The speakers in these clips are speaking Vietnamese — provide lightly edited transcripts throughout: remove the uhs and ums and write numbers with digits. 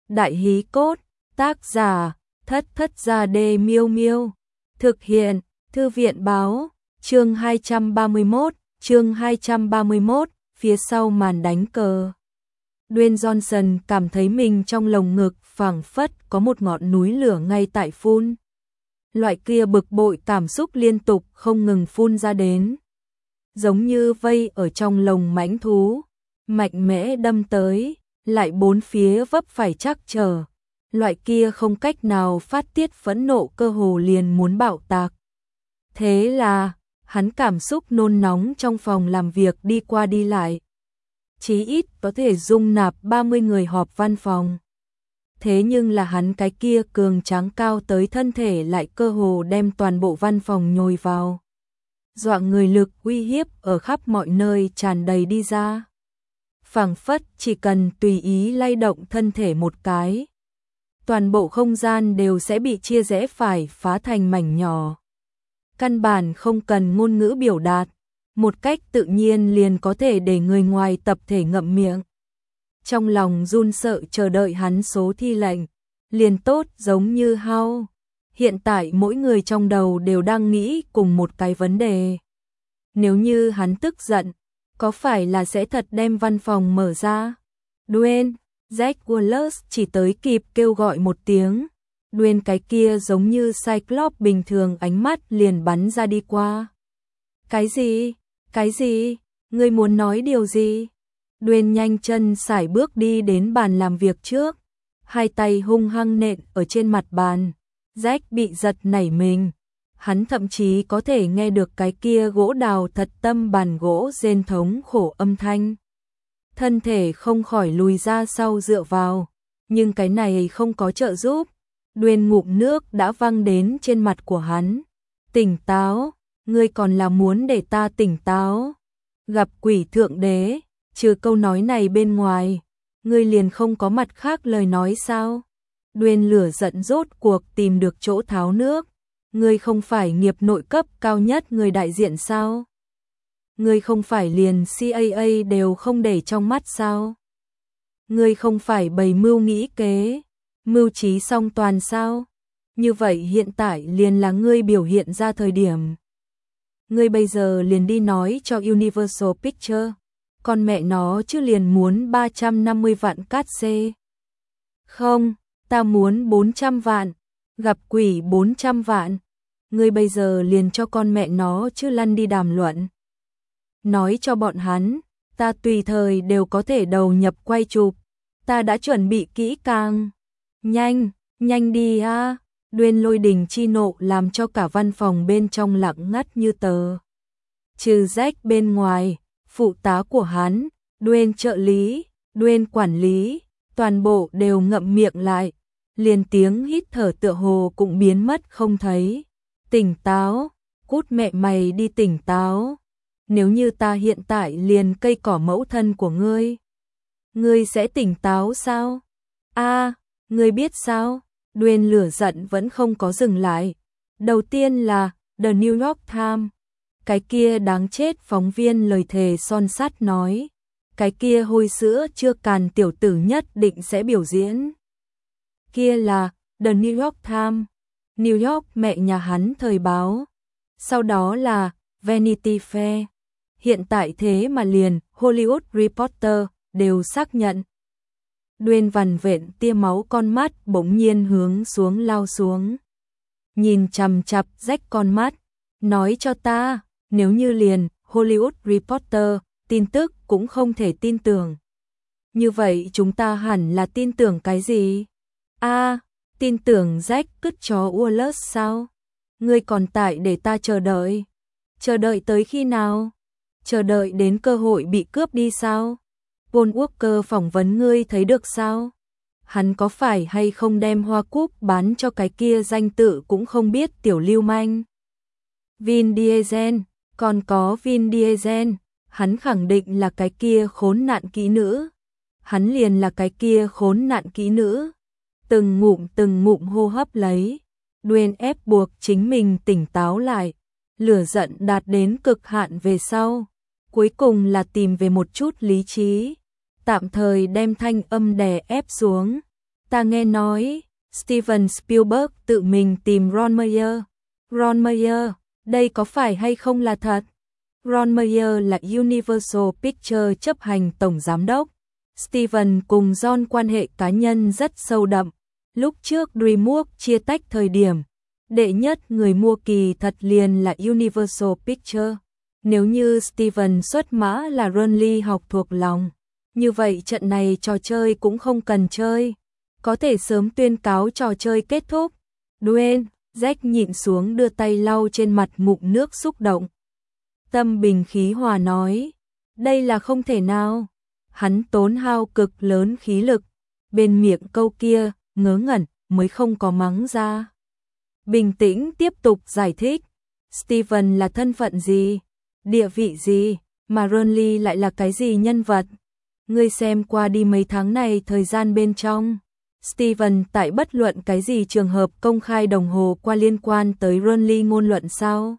Đại hí cốt, tác giả, Thất Thất Gia Đê Miêu Miêu. Thực hiện, Thư viện báo, chương 231, phía sau màn đánh cờ. Dwayne Johnson cảm thấy mình trong lồng ngực phảng phất có một ngọn núi lửa ngay tại phun. Loại kia bực bội cảm xúc liên tục không ngừng phun ra đến. Giống như vây ở trong lồng mãnh thú, mạnh mẽ đâm tới, lại bốn phía vấp phải chắc trở. Loại kia không cách nào phát tiết phẫn nộ cơ hồ liền muốn bạo tạc. Thế là, hắn cảm xúc nôn nóng trong phòng làm việc đi qua đi lại. Chí ít có thể dung nạp 30 người họp văn phòng. Thế nhưng là hắn cái kia cường tráng cao tới thân thể lại cơ hồ đem toàn bộ văn phòng nhồi vào. Dọa người lực uy hiếp ở khắp mọi nơi tràn đầy đi ra. Phảng phất chỉ cần tùy ý lay động thân thể một cái, toàn bộ không gian đều sẽ bị chia rẽ phải phá thành mảnh nhỏ. Căn bản không cần ngôn ngữ biểu đạt, một cách tự nhiên liền có thể để người ngoài tập thể ngậm miệng. Trong lòng run sợ chờ đợi hắn số thi lệnh, liền tốt giống như hao. Hiện tại mỗi người trong đầu đều đang nghĩ cùng một cái vấn đề. Nếu như hắn tức giận, có phải là sẽ thật đem văn phòng mở ra? Dwayne, Jack Wallace chỉ tới kịp kêu gọi một tiếng. Dwayne cái kia giống như Cyclops bình thường ánh mắt liền bắn ra đi qua. Cái gì? Cái gì? Ngươi muốn nói điều gì? Dwayne nhanh chân sải bước đi đến bàn làm việc trước. Hai tay hung hăng nện ở trên mặt bàn. Jack bị giật nảy mình. Hắn thậm chí có thể nghe được cái kia gỗ đào thật tâm bàn gỗ rên thống khổ âm thanh. Thân thể không khỏi lùi ra sau dựa vào. Nhưng cái này không có trợ giúp. Dwayne ngụm nước đã văng đến trên mặt của hắn. Tỉnh táo, ngươi còn là muốn để ta tỉnh táo. Gặp quỷ thượng đế, trừ câu nói này bên ngoài, ngươi liền không có mặt khác lời nói sao? Dwayne lửa giận rốt cuộc tìm được chỗ tháo nước. Ngươi không phải nghiệp nội cấp cao nhất người đại diện sao? Ngươi không phải liền CAA đều không để trong mắt sao? Ngươi không phải bày mưu nghĩ kế, mưu trí song toàn sao? Như vậy hiện tại liền là ngươi biểu hiện ra thời điểm. Ngươi bây giờ liền đi nói cho Universal Pictures, con mẹ nó chứ liền muốn 350 vạn cát xê. Không, ta muốn 400 vạn, gặp quỷ 400 vạn. Ngươi bây giờ liền cho con mẹ nó chứ lăn đi đàm luận. Nói cho bọn hắn, ta tùy thời đều có thể đầu nhập quay chụp. Ta đã chuẩn bị kỹ càng. Nhanh, nhanh đi a. Dwayne lôi đình chi nộ làm cho cả văn phòng bên trong lặng ngắt như tờ. Trừ Jack bên ngoài, phụ tá của hắn, Dwayne trợ lý, Dwayne quản lý, toàn bộ đều ngậm miệng lại, liền tiếng hít thở tựa hồ cũng biến mất không thấy. Tỉnh táo, cút mẹ mày đi tỉnh táo. Nếu như ta hiện tại liền cây cỏ mẫu thân của ngươi, ngươi sẽ tỉnh táo sao? A, ngươi biết sao? Dwayne lửa giận vẫn không có dừng lại. Đầu tiên là The New York Times. Cái kia đáng chết phóng viên lời thề son sắt nói. Cái kia hôi sữa chưa càn tiểu tử nhất định sẽ biểu diễn. Kia là The New York Times. New York mẹ nhà hắn thời báo. Sau đó là Vanity Fair. Hiện tại thế mà liền Hollywood Reporter đều xác nhận. Dwayne vằn vện tia máu con mắt bỗng nhiên hướng xuống lao xuống. Nhìn chằm chằm rách con mắt. Nói cho ta, nếu như liền Hollywood Reporter, tin tức cũng không thể tin tưởng. Như vậy chúng ta hẳn là tin tưởng cái gì? A, tin tưởng Jack cứt chó Wallace sao? Ngươi còn tại để ta chờ đợi. Chờ đợi tới khi nào? Chờ đợi đến cơ hội bị cướp đi sao? Paul Walker phỏng vấn ngươi thấy được sao? Hắn có phải hay không đem hoa cúc bán cho cái kia danh tự cũng không biết tiểu lưu manh? Vin Diesel, còn có Vin Diesel, hắn khẳng định là cái kia khốn nạn kỹ nữ. Hắn liền là cái kia khốn nạn kỹ nữ. Từng ngụm hô hấp lấy. Dwayne ép buộc chính mình tỉnh táo lại. Lửa giận đạt đến cực hạn về sau. Cuối cùng là tìm về một chút lý trí. Tạm thời đem thanh âm đè ép xuống. Ta nghe nói, Steven Spielberg tự mình tìm Ron Meyer. Ron Meyer, đây có phải hay không là thật? Ron Meyer là Universal Pictures chấp hành tổng giám đốc. Steven cùng John quan hệ cá nhân rất sâu đậm. Lúc trước DreamWorks chia tách thời điểm, đệ nhất người mua kỳ thật liền là Universal Pictures. Nếu như Steven xuất mã là Ron Lee học thuộc lòng, như vậy trận này trò chơi cũng không cần chơi. Có thể sớm tuyên cáo trò chơi kết thúc. Dwayne, Jack nhịn xuống đưa tay lau trên mặt ngụm nước xúc động. Tâm bình khí hòa nói, đây là không thể nào. Hắn tốn hao cực lớn khí lực, bên miệng câu kia, ngớ ngẩn, mới không có mắng ra. Bình tĩnh tiếp tục giải thích, Steven là thân phận gì, địa vị gì, mà Ron Lee lại là cái gì nhân vật. Ngươi xem qua đi mấy tháng này thời gian bên trong, Steven tại bất luận cái gì trường hợp công khai đồng hồ qua liên quan tới Ron Lee ngôn luận sao?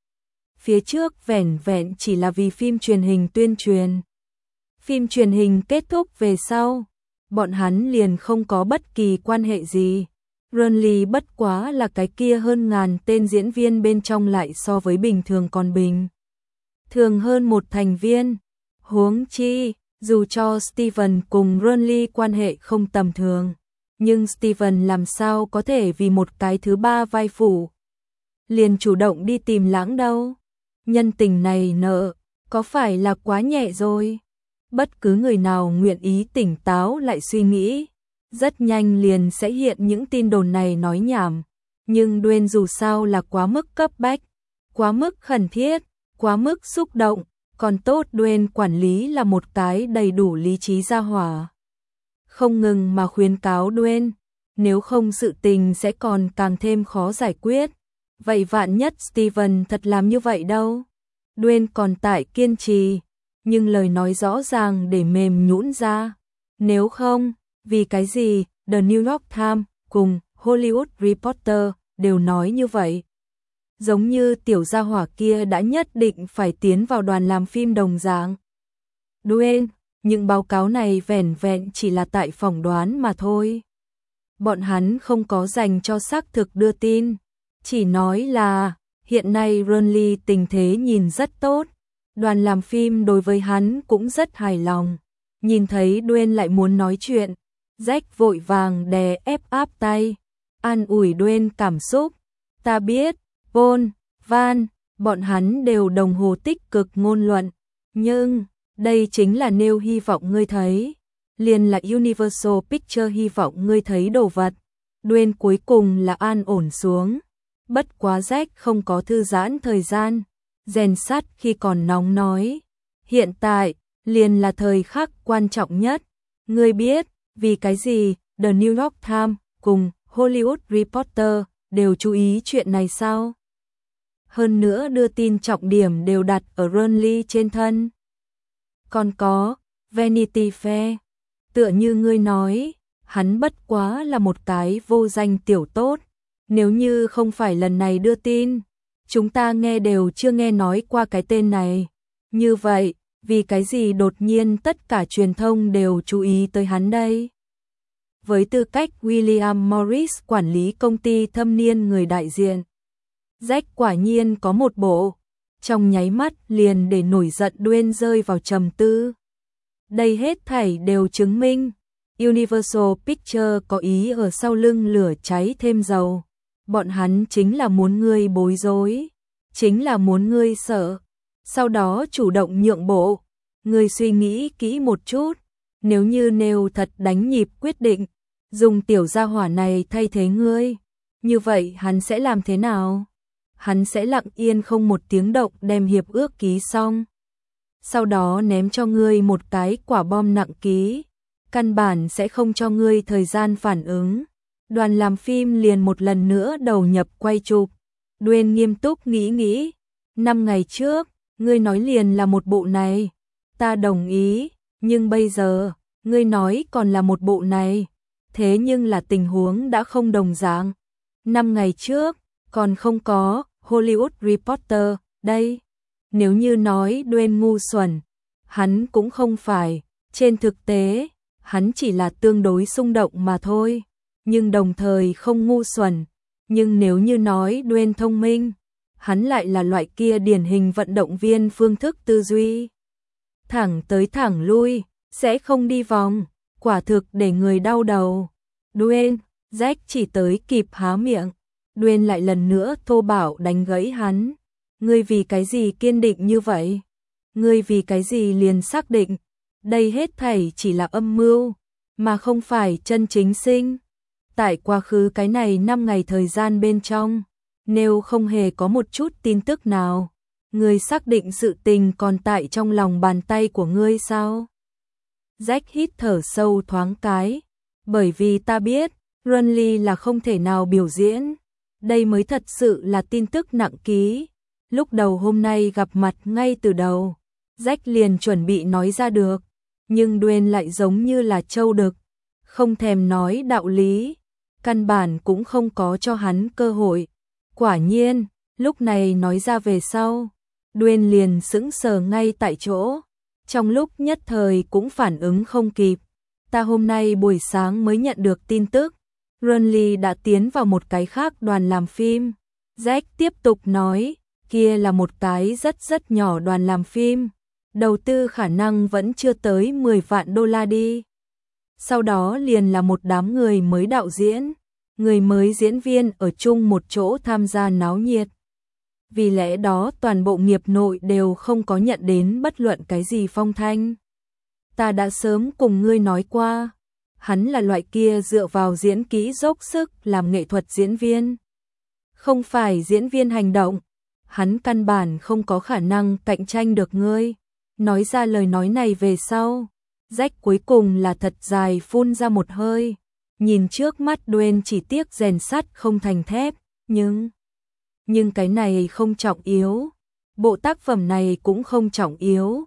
Phía trước vẻn vẹn chỉ là vì phim truyền hình tuyên truyền. Phim truyền hình kết thúc về sau, bọn hắn liền không có bất kỳ quan hệ gì. Ron Lee bất quá là cái kia hơn ngàn tên diễn viên bên trong lại so với bình thường còn bình thường hơn một thành viên. Huống chi, dù cho Steven cùng Ron Lee quan hệ không tầm thường, nhưng Steven làm sao có thể vì một cái thứ ba vai phụ liền chủ động đi tìm Lãng đâu. Nhân tình này nợ, có phải là quá nhẹ rồi? Bất cứ người nào nguyện ý tỉnh táo lại suy nghĩ, rất nhanh liền sẽ hiện những tin đồn này nói nhảm. Nhưng Dwayne dù sao là quá mức cấp bách, quá mức khẩn thiết, quá mức xúc động, còn tốt Dwayne quản lý là một cái đầy đủ lý trí gia hỏa. Không ngừng mà khuyến cáo Dwayne, nếu không sự tình sẽ còn càng thêm khó giải quyết. Vậy vạn nhất Steven thật làm như vậy đâu? Dwayne còn tại kiên trì, nhưng lời nói rõ ràng để mềm nhũn ra. Nếu không, vì cái gì The New York Times cùng Hollywood Reporter đều nói như vậy? Giống như tiểu gia hỏa kia đã nhất định phải tiến vào đoàn làm phim đồng dạng. Dwayne, những báo cáo này vẻn vẹn chỉ là tại phỏng đoán mà thôi. Bọn hắn không có dành cho xác thực đưa tin, chỉ nói là hiện nay Ron Lee tình thế nhìn rất tốt, đoàn làm phim đối với hắn cũng rất hài lòng. Nhìn thấy Dwayne lại muốn nói chuyện, Jack vội vàng đè ép áp tay, an ủi Dwayne cảm xúc. Ta biết, Paul, Van, bọn hắn đều đồng hồ tích cực ngôn luận, nhưng đây chính là nêu hy vọng ngươi thấy, liền là Universal Pictures hy vọng ngươi thấy đồ vật. Dwayne cuối cùng là an ổn xuống. Bất quá Jack không có thư giãn thời gian, rèn sắt khi còn nóng nói. Hiện tại, liền là thời khắc quan trọng nhất. Ngươi biết, vì cái gì The New York Times cùng Hollywood Reporter đều chú ý chuyện này sao? Hơn nữa đưa tin trọng điểm đều đặt ở Ron Lee trên thân. Còn có, Vanity Fair, tựa như ngươi nói, hắn bất quá là một cái vô danh tiểu tốt. Nếu như không phải lần này đưa tin, chúng ta nghe đều chưa nghe nói qua cái tên này. Như vậy, vì cái gì đột nhiên tất cả truyền thông đều chú ý tới hắn đây? Với tư cách William Morris quản lý công ty thâm niên người đại diện, Jack quả nhiên có một bộ, trong nháy mắt liền để nổi giận Dwayne rơi vào trầm tư. Đây hết thảy đều chứng minh, Universal Pictures có ý ở sau lưng lửa cháy thêm dầu. Bọn hắn chính là muốn ngươi bối rối, chính là muốn ngươi sợ, sau đó chủ động nhượng bộ. Ngươi suy nghĩ kỹ một chút, nếu như nêu thật đánh nhịp quyết định, dùng tiểu gia hỏa này thay thế ngươi, như vậy hắn sẽ làm thế nào? Hắn sẽ lặng yên không một tiếng động đem hiệp ước ký xong, sau đó ném cho ngươi một cái quả bom nặng ký, căn bản sẽ không cho ngươi thời gian phản ứng. Đoàn làm phim liền một lần nữa đầu nhập quay chụp. Dwayne nghiêm túc nghĩ, 5 ngày trước, ngươi nói liền là một bộ này, ta đồng ý, nhưng bây giờ, ngươi nói còn là một bộ này, thế nhưng là tình huống đã không đồng dạng. 5 ngày trước, còn không có Hollywood Reporter, đây. Nếu như nói Dwayne ngu xuẩn, hắn cũng không phải, trên thực tế, hắn chỉ là tương đối xung động mà thôi, nhưng đồng thời không ngu xuẩn. Nhưng nếu như nói Dwayne thông minh, hắn lại là loại kia điển hình vận động viên phương thức tư duy. Thẳng tới thẳng lui, sẽ không đi vòng, quả thực để người đau đầu. Dwayne, Jack chỉ tới kịp há miệng, Dwayne lại lần nữa thô bạo đánh gãy hắn. Ngươi vì cái gì kiên định như vậy? Ngươi vì cái gì liền xác định, đây hết thảy chỉ là âm mưu, mà không phải chân chính sinh. Tại quá khứ cái này 5 ngày thời gian bên trong, nếu không hề có một chút tin tức nào, ngươi xác định sự tình còn tại trong lòng bàn tay của ngươi sao? Jack hít thở sâu thoáng cái, bởi vì ta biết, Runley là không thể nào biểu diễn, đây mới thật sự là tin tức nặng ký. Lúc đầu hôm nay gặp mặt ngay từ đầu, Jack liền chuẩn bị nói ra được, nhưng Dwayne lại giống như là trâu đực, không thèm nói đạo lý, căn bản cũng không có cho hắn cơ hội. Quả nhiên, lúc này nói ra về sau, Dwayne liền sững sờ ngay tại chỗ, trong lúc nhất thời cũng phản ứng không kịp. Ta hôm nay buổi sáng mới nhận được tin tức, Runley đã tiến vào một cái khác đoàn làm phim. Jack tiếp tục nói, kia là một cái rất nhỏ đoàn làm phim, đầu tư khả năng vẫn chưa tới 10 vạn đô la đi. Sau đó liền là một đám người mới đạo diễn, người mới diễn viên ở chung một chỗ tham gia náo nhiệt. Vì lẽ đó toàn bộ nghiệp nội đều không có nhận đến bất luận cái gì phong thanh. Ta đã sớm cùng ngươi nói qua, hắn là loại kia dựa vào diễn kỹ dốc sức làm nghệ thuật diễn viên, không phải diễn viên hành động. Hắn căn bản không có khả năng cạnh tranh được ngươi. Nói ra lời nói này về sau, Jack cuối cùng là thật dài phun ra một hơi, nhìn trước mắt Dwayne chỉ tiếc rèn sắt không thành thép, nhưng cái này không trọng yếu, bộ tác phẩm này cũng không trọng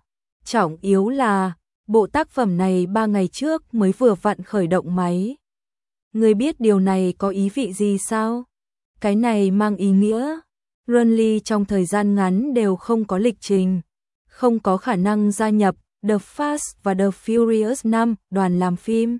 yếu là bộ tác phẩm này 3 ngày trước mới vừa vặn khởi động máy. Ngươi biết điều này có ý vị gì sao? Cái này mang ý nghĩa Runley trong thời gian ngắn đều không có lịch trình, không có khả năng gia nhập The Fast và The Furious 5 đoàn làm phim.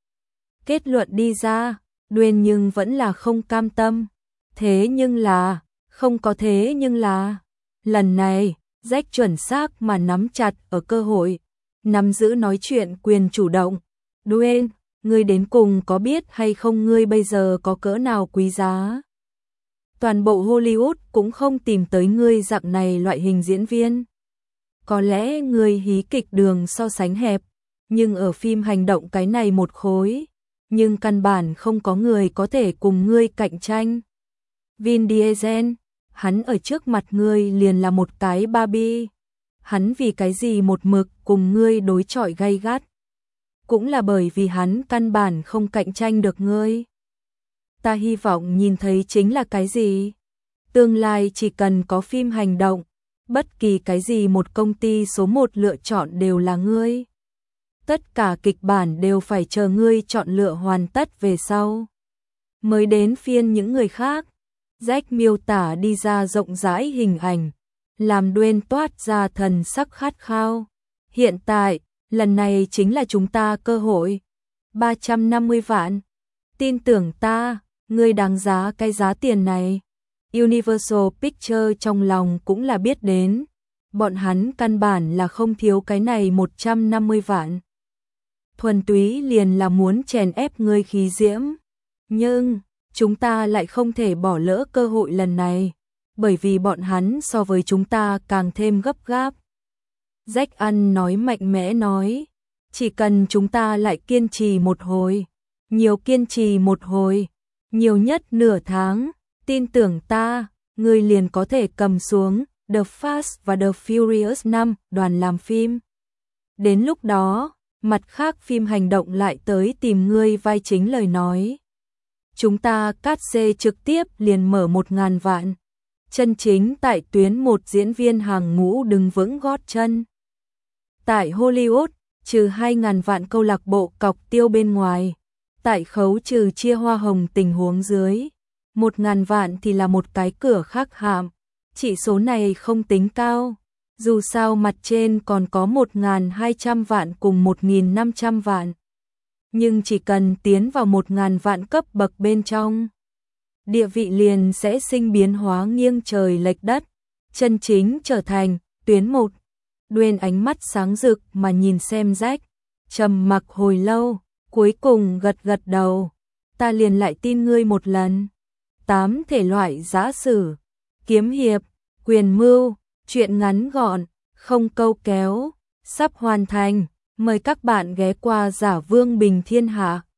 Kết luận đi ra, Dwayne nhưng vẫn là không cam tâm. Thế nhưng là, không có thế nhưng là, lần này, Jack chuẩn xác mà nắm chặt ở cơ hội, nắm giữ nói chuyện quyền chủ động. Dwayne, ngươi đến cùng có biết hay không ngươi bây giờ có cỡ nào quý giá? Toàn bộ Hollywood cũng không tìm tới ngươi dạng này loại hình diễn viên. Có lẽ ngươi hí kịch đường so sánh hẹp, nhưng ở phim hành động cái này một khối, nhưng căn bản không có người có thể cùng ngươi cạnh tranh. Vin Diesel, hắn ở trước mặt ngươi liền là một cái Barbie. Hắn vì cái gì một mực cùng ngươi đối chọi gay gắt? Cũng là bởi vì hắn căn bản không cạnh tranh được ngươi. Ta hy vọng nhìn thấy chính là cái gì? Tương lai chỉ cần có phim hành động, bất kỳ cái gì một công ty số 1 lựa chọn đều là ngươi. Tất cả kịch bản đều phải chờ ngươi chọn lựa hoàn tất về sau, mới đến phiên những người khác. Jack miêu tả đi ra rộng rãi hình ảnh, làm Dwayne toát ra thần sắc khát khao. Hiện tại, lần này chính là chúng ta cơ hội. 350 vạn. Tin tưởng ta, ngươi đáng giá cái giá tiền này. Universal Pictures trong lòng cũng là biết đến, bọn hắn căn bản là không thiếu cái này 150 vạn. Thuần túy liền là muốn chèn ép ngươi khí diễm. Nhưng, chúng ta lại không thể bỏ lỡ cơ hội lần này, bởi vì bọn hắn so với chúng ta càng thêm gấp gáp. Jack ăn nói mạnh mẽ nói, chỉ cần chúng ta lại kiên trì một hồi, nhiều kiên trì một hồi, nhiều nhất nửa tháng, tin tưởng ta, ngươi liền có thể cầm xuống The Fast và The Furious 5 đoàn làm phim. Đến lúc đó, mặt khác phim hành động lại tới tìm ngươi vai chính lời nói. Chúng ta cát xê trực tiếp liền mở 1.000 vạn. Chân chính tại tuyến một diễn viên hàng ngũ đứng vững gót chân. Tại Hollywood, trừ 2.000 vạn câu lạc bộ cọc tiêu bên ngoài, tại khấu trừ chia hoa hồng tình huống dưới, 1.000 vạn thì là một cái cửa khác hạm. Chỉ số này không tính cao, dù sao mặt trên còn có 1.200 vạn cùng 1.500 vạn. nhưng chỉ cần tiến vào 1000 vạn cấp bậc bên trong, địa vị liền sẽ sinh biến hóa nghiêng trời lệch đất, chân chính trở thành tuyến một. Đuyên ánh mắt sáng rực mà nhìn xem Jack, trầm mặc hồi lâu, cuối cùng gật gật đầu. Ta liền lại tin ngươi một lần. 8 thể loại giã sử, kiếm hiệp, quyền mưu, truyện ngắn gọn, không câu kéo, sắp hoàn thành. Mời các bạn ghé qua Giả Vương Bình Thiên Hạ.